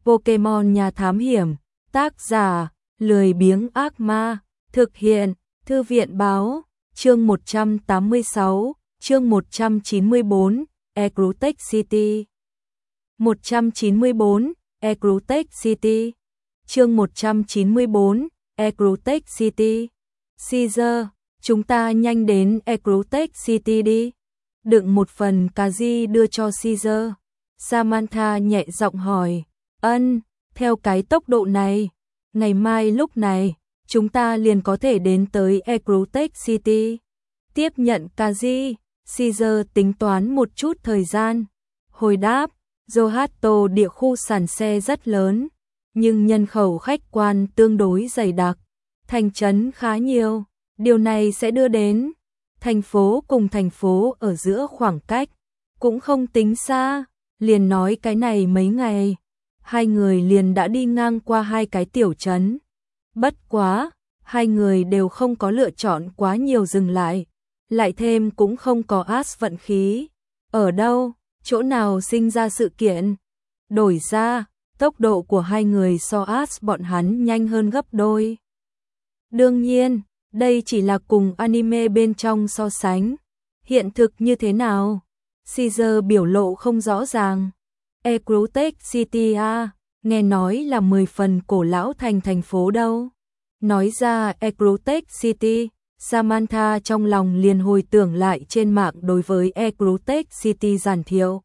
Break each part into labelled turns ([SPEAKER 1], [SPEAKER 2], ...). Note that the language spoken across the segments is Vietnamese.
[SPEAKER 1] Pokemon Nhà Thám Hiểm, tác giả, lười biếng ác ma, thực hiện, Thư viện Báo, chương 186, chương 194, Ecrutech City. 194, Ecrutech City. Chương 194, Ecrutech City. Caesar, chúng ta nhanh đến Ecrutech City đi. Đựng một phần cà ri đưa cho Caesar. Samantha nhẹ giọng hỏi, theo cái tốc độ này, ngày mai lúc này, chúng ta liền có thể đến tới Ecrutech City. Tiếp nhận cà ri, Caesar tính toán một chút thời gian. Hồi đáp, Johto địa khu sản xe rất lớn, nhưng nhân khẩu khách quan tương đối dày đặc. Thành trấn khá nhiều, điều này sẽ đưa đến thành phố cùng thành phố ở giữa khoảng cách cũng không tính xa. Liền nói cái này mấy ngày, hai người liền đã đi ngang qua hai cái tiểu trấn. Bất quá, hai người đều không có lựa chọn quá nhiều dừng lại thêm cũng không có as vận khí. Ở đâu, chỗ nào sinh ra sự kiện? Đổi ra, tốc độ của hai người so as bọn hắn nhanh hơn gấp đôi. Đương nhiên, đây chỉ là cùng anime bên trong so sánh. Hiện thực như thế nào? Caesar biểu lộ không rõ ràng. Ecrutech City nghe nói là 10 phần cổ lão thành phố đâu. Nói ra Ecrutech City, Samantha trong lòng liền hồi tưởng lại trên mạng đối với Ecrutech City giản thiệu.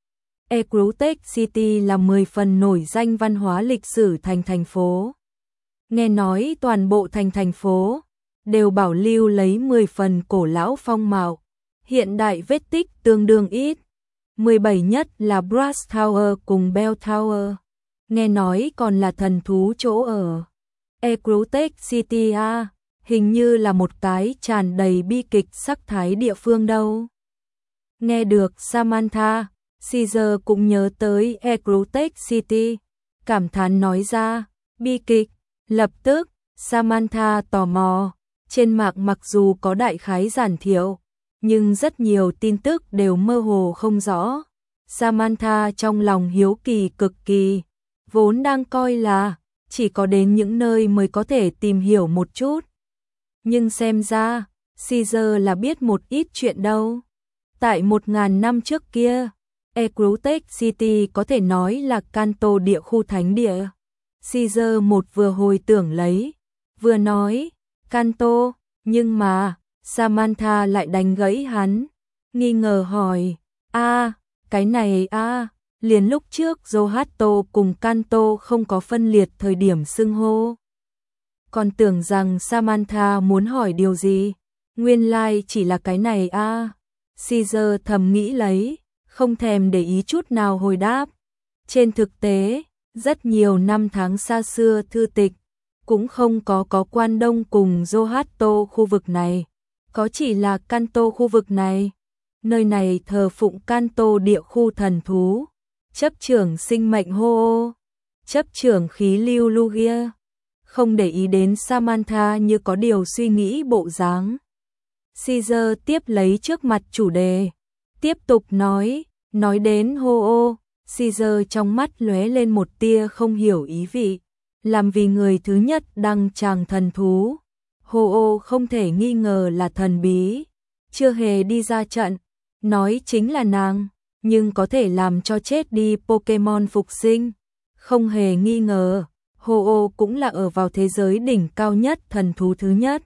[SPEAKER 1] Ecrutech City là 10 phần nổi danh văn hóa lịch sử thành phố. Nghe nói toàn bộ thành phố đều bảo lưu lấy 10 phần cổ lão phong mạo, hiện đại vết tích tương đương ít. 17 nhất là Brass Tower cùng Bell Tower. Nghe nói còn là thần thú chỗ ở. Ecrutech City hình như là một cái tràn đầy bi kịch sắc thái địa phương đâu. Nghe được Samantha, Caesar cũng nhớ tới Ecrutech City, cảm thán nói ra, bi kịch. Lập tức, Samantha tò mò, trên mạng mặc dù có đại khái giản thiệu, nhưng rất nhiều tin tức đều mơ hồ không rõ. Samantha trong lòng hiếu kỳ cực kỳ, vốn đang coi là chỉ có đến những nơi mới có thể tìm hiểu một chút. Nhưng xem ra, Caesar là biết một ít chuyện đâu. Tại 1000 năm trước kia, Ecrutech City có thể nói là Kanto địa khu thánh địa. Caesar một vừa hồi tưởng lấy, vừa nói, Kanto, nhưng mà, Samantha lại đánh gãy hắn, nghi ngờ hỏi, cái này liền lúc trước Johto cùng Kanto không có phân liệt thời điểm xưng hô. Còn tưởng rằng Samantha muốn hỏi điều gì, nguyên lai chỉ là cái này Caesar thầm nghĩ lấy, không thèm để ý chút nào hồi đáp. Trên thực tế, rất nhiều năm tháng xa xưa thư tịch, cũng không có Quan Đông cùng Johto khu vực này, có chỉ là Kanto khu vực này. Nơi này thờ phụng Kanto địa khu thần thú, chấp trưởng sinh mệnh Ho-Oh, chấp trưởng khí lưu Lugia. Không để ý đến Samantha như có điều suy nghĩ bộ dáng. Caesar tiếp lấy trước mặt chủ đề, tiếp tục nói đến Ho-Oh, Caesar trong mắt lóe lên một tia không hiểu ý vị, làm vì người thứ nhất đăng tràng thần thú. Ho-Oh không thể nghi ngờ là thần bí, chưa hề đi ra trận, nói chính là nàng, nhưng có thể làm cho chết đi Pokemon phục sinh. Không hề nghi ngờ, Ho-Oh cũng là ở vào thế giới đỉnh cao nhất thần thú thứ nhất.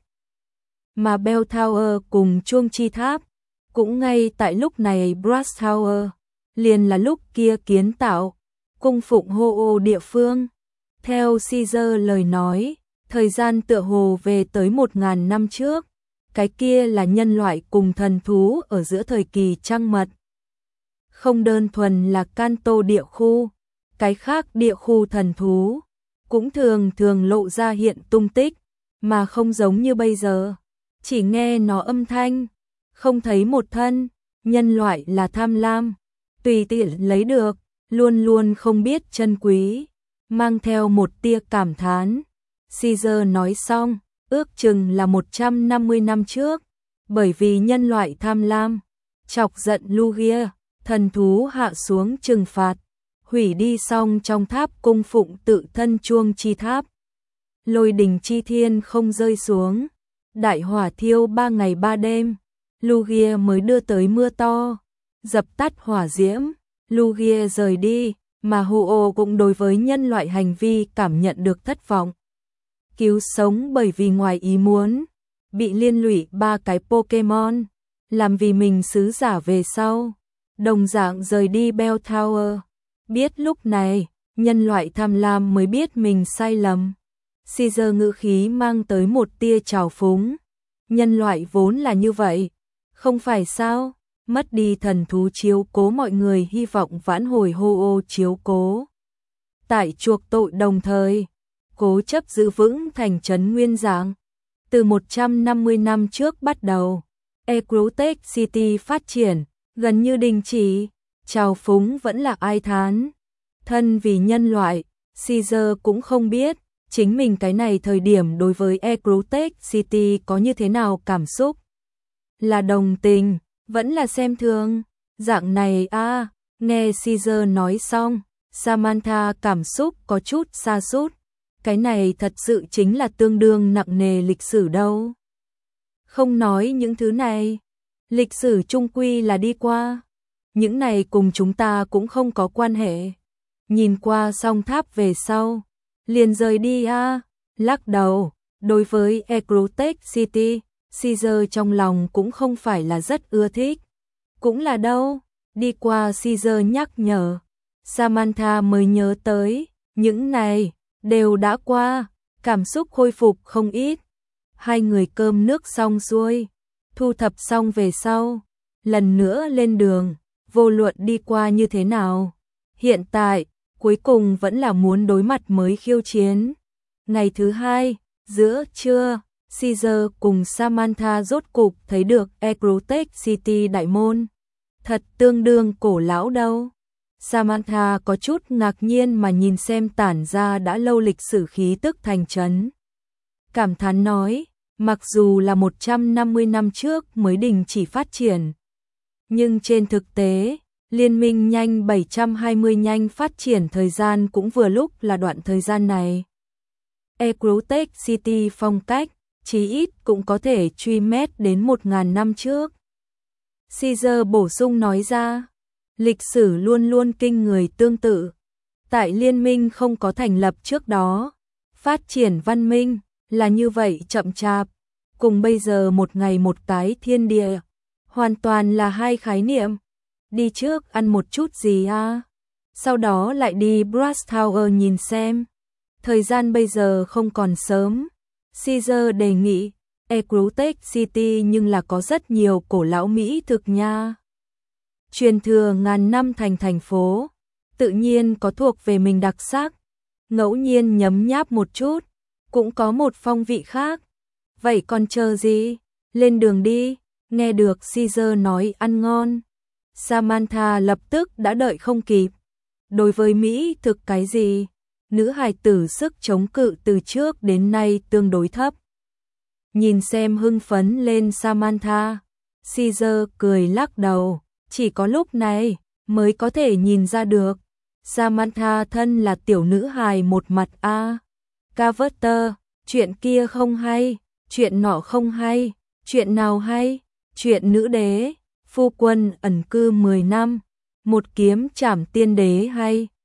[SPEAKER 1] Mà Bell Tower cùng Chuông Chi Tháp, cũng ngay tại lúc này Brass Tower, liền là lúc kia kiến tạo, cung phụng Ho-Oh địa phương. Theo Caesar lời nói, thời gian tựa hồ về tới 1000 năm trước, cái kia là nhân loại cùng thần thú ở giữa thời kỳ trăng mật. Không đơn thuần là Kanto địa khu, cái khác địa khu thần thú cũng thường lộ ra hiện tung tích, mà không giống như bây giờ, chỉ nghe nó âm thanh, không thấy một thân. Nhân loại là tham lam, tùy tiện lấy được, luôn luôn không biết trân quý, mang theo một tia cảm thán. Caesar nói xong, ước chừng là 150 năm trước, bởi vì nhân loại tham lam, chọc giận Lugia, thần thú hạ xuống trừng phạt. hủy đi xong trong tháp cung phụng tự thân chuông chi tháp. Lôi đình chi thiên không rơi xuống, đại hỏa thiêu 3 ngày 3 đêm, Lugia mới đưa tới mưa to, dập tắt hỏa diễm, Lugia rời đi, mà Huo cũng đối với nhân loại hành vi cảm nhận được thất vọng. Cứu sống bởi vì ngoài ý muốn, bị liên lụy 3 cái Pokemon, làm vì mình sứ giả về sau, đồng dạng rời đi Bell Tower. Biết lúc này, nhân loại tham lam mới biết mình sai lầm. Caesar ngữ khí mang tới một tia trào phúng. Nhân loại vốn là như vậy, không phải sao? Mất đi thần thú chiếu cố mọi người hy vọng vãn hồi Ho-Oh chiếu cố. Tại chuộc tội đồng thời, cố chấp giữ vững thành trấn nguyên dạng. Từ 150 năm trước bắt đầu, Ecruteak City phát triển, gần như đình chỉ, trào phúng vẫn là ai thán. Thân vì nhân loại, Caesar cũng không biết, chính mình cái này thời điểm đối với Ecruteak City có như thế nào cảm xúc. Là đồng tình, vẫn là xem thường, dạng này à, nghe Caesar nói xong, Samantha cảm xúc có chút sa sút. Cái này thật sự chính là tương đương nặng nề lịch sử đâu. Không nói những thứ này, lịch sử chung quy là đi qua. Những này cùng chúng ta cũng không có quan hệ. Nhìn qua song tháp về sau, liền rời đi à, lắc đầu. Đối với Ecruteak City, Caesar trong lòng cũng không phải là rất ưa thích. Cũng là đâu, đi qua Caesar nhắc nhở, Samantha mới nhớ tới, những này đều đã qua, cảm xúc khôi phục không ít. Hai người cơm nước xong xuôi, thu thập xong về sau, lần nữa lên đường, vô luận đi qua như thế nào. Hiện tại, cuối cùng vẫn là muốn đối mặt mới khiêu chiến. Ngày thứ hai, giữa trưa, Caesar cùng Samantha rốt cục thấy được Ecruteak City đại môn. Thật tương đương cổ lão đâu. Samantha có chút ngạc nhiên mà nhìn xem tản ra đã lâu lịch sử khí tức thành trấn. Cảm thán nói, mặc dù là 150 năm trước mới đình chỉ phát triển, nhưng trên thực tế, liên minh nhanh 720 nhanh phát triển thời gian cũng vừa lúc là đoạn thời gian này. Ecruteak City phong cách, chí ít cũng có thể truy mét đến 1000 năm trước. Caesar bổ sung nói ra, lịch sử luôn luôn kinh người tương tự. Tại liên minh không có thành lập trước đó, phát triển văn minh là như vậy chậm chạp, cùng bây giờ một ngày một cái thiên địa, hoàn toàn là hai khái niệm. Đi trước ăn một chút gì à? Sau đó lại đi Brass Tower nhìn xem. Thời gian bây giờ không còn sớm. Caesar đề nghị, Ecruteak City nhưng là có rất nhiều cổ lão mỹ thực nha. Truyền thừa ngàn năm thành phố, tự nhiên có thuộc về mình đặc sắc. Ngẫu nhiên nhấm nháp một chút, cũng có một phong vị khác. Vậy còn chờ gì? Lên đường đi. Nghe được Caesar nói ăn ngon, Samantha lập tức đã đợi không kịp. Đối với mỹ thực cái gì, nữ hài tử sức chống cự từ trước đến nay tương đối thấp. Nhìn xem hưng phấn lên Samantha, Caesar cười lắc đầu, chỉ có lúc này mới có thể nhìn ra được. Samantha thân là tiểu nữ hài một mặt a. Carter, chuyện kia không hay, chuyện nọ không hay, chuyện nào hay? Chuyện nữ đế, phu quân ẩn cư 10 năm, một kiếm trảm tiên đế hay.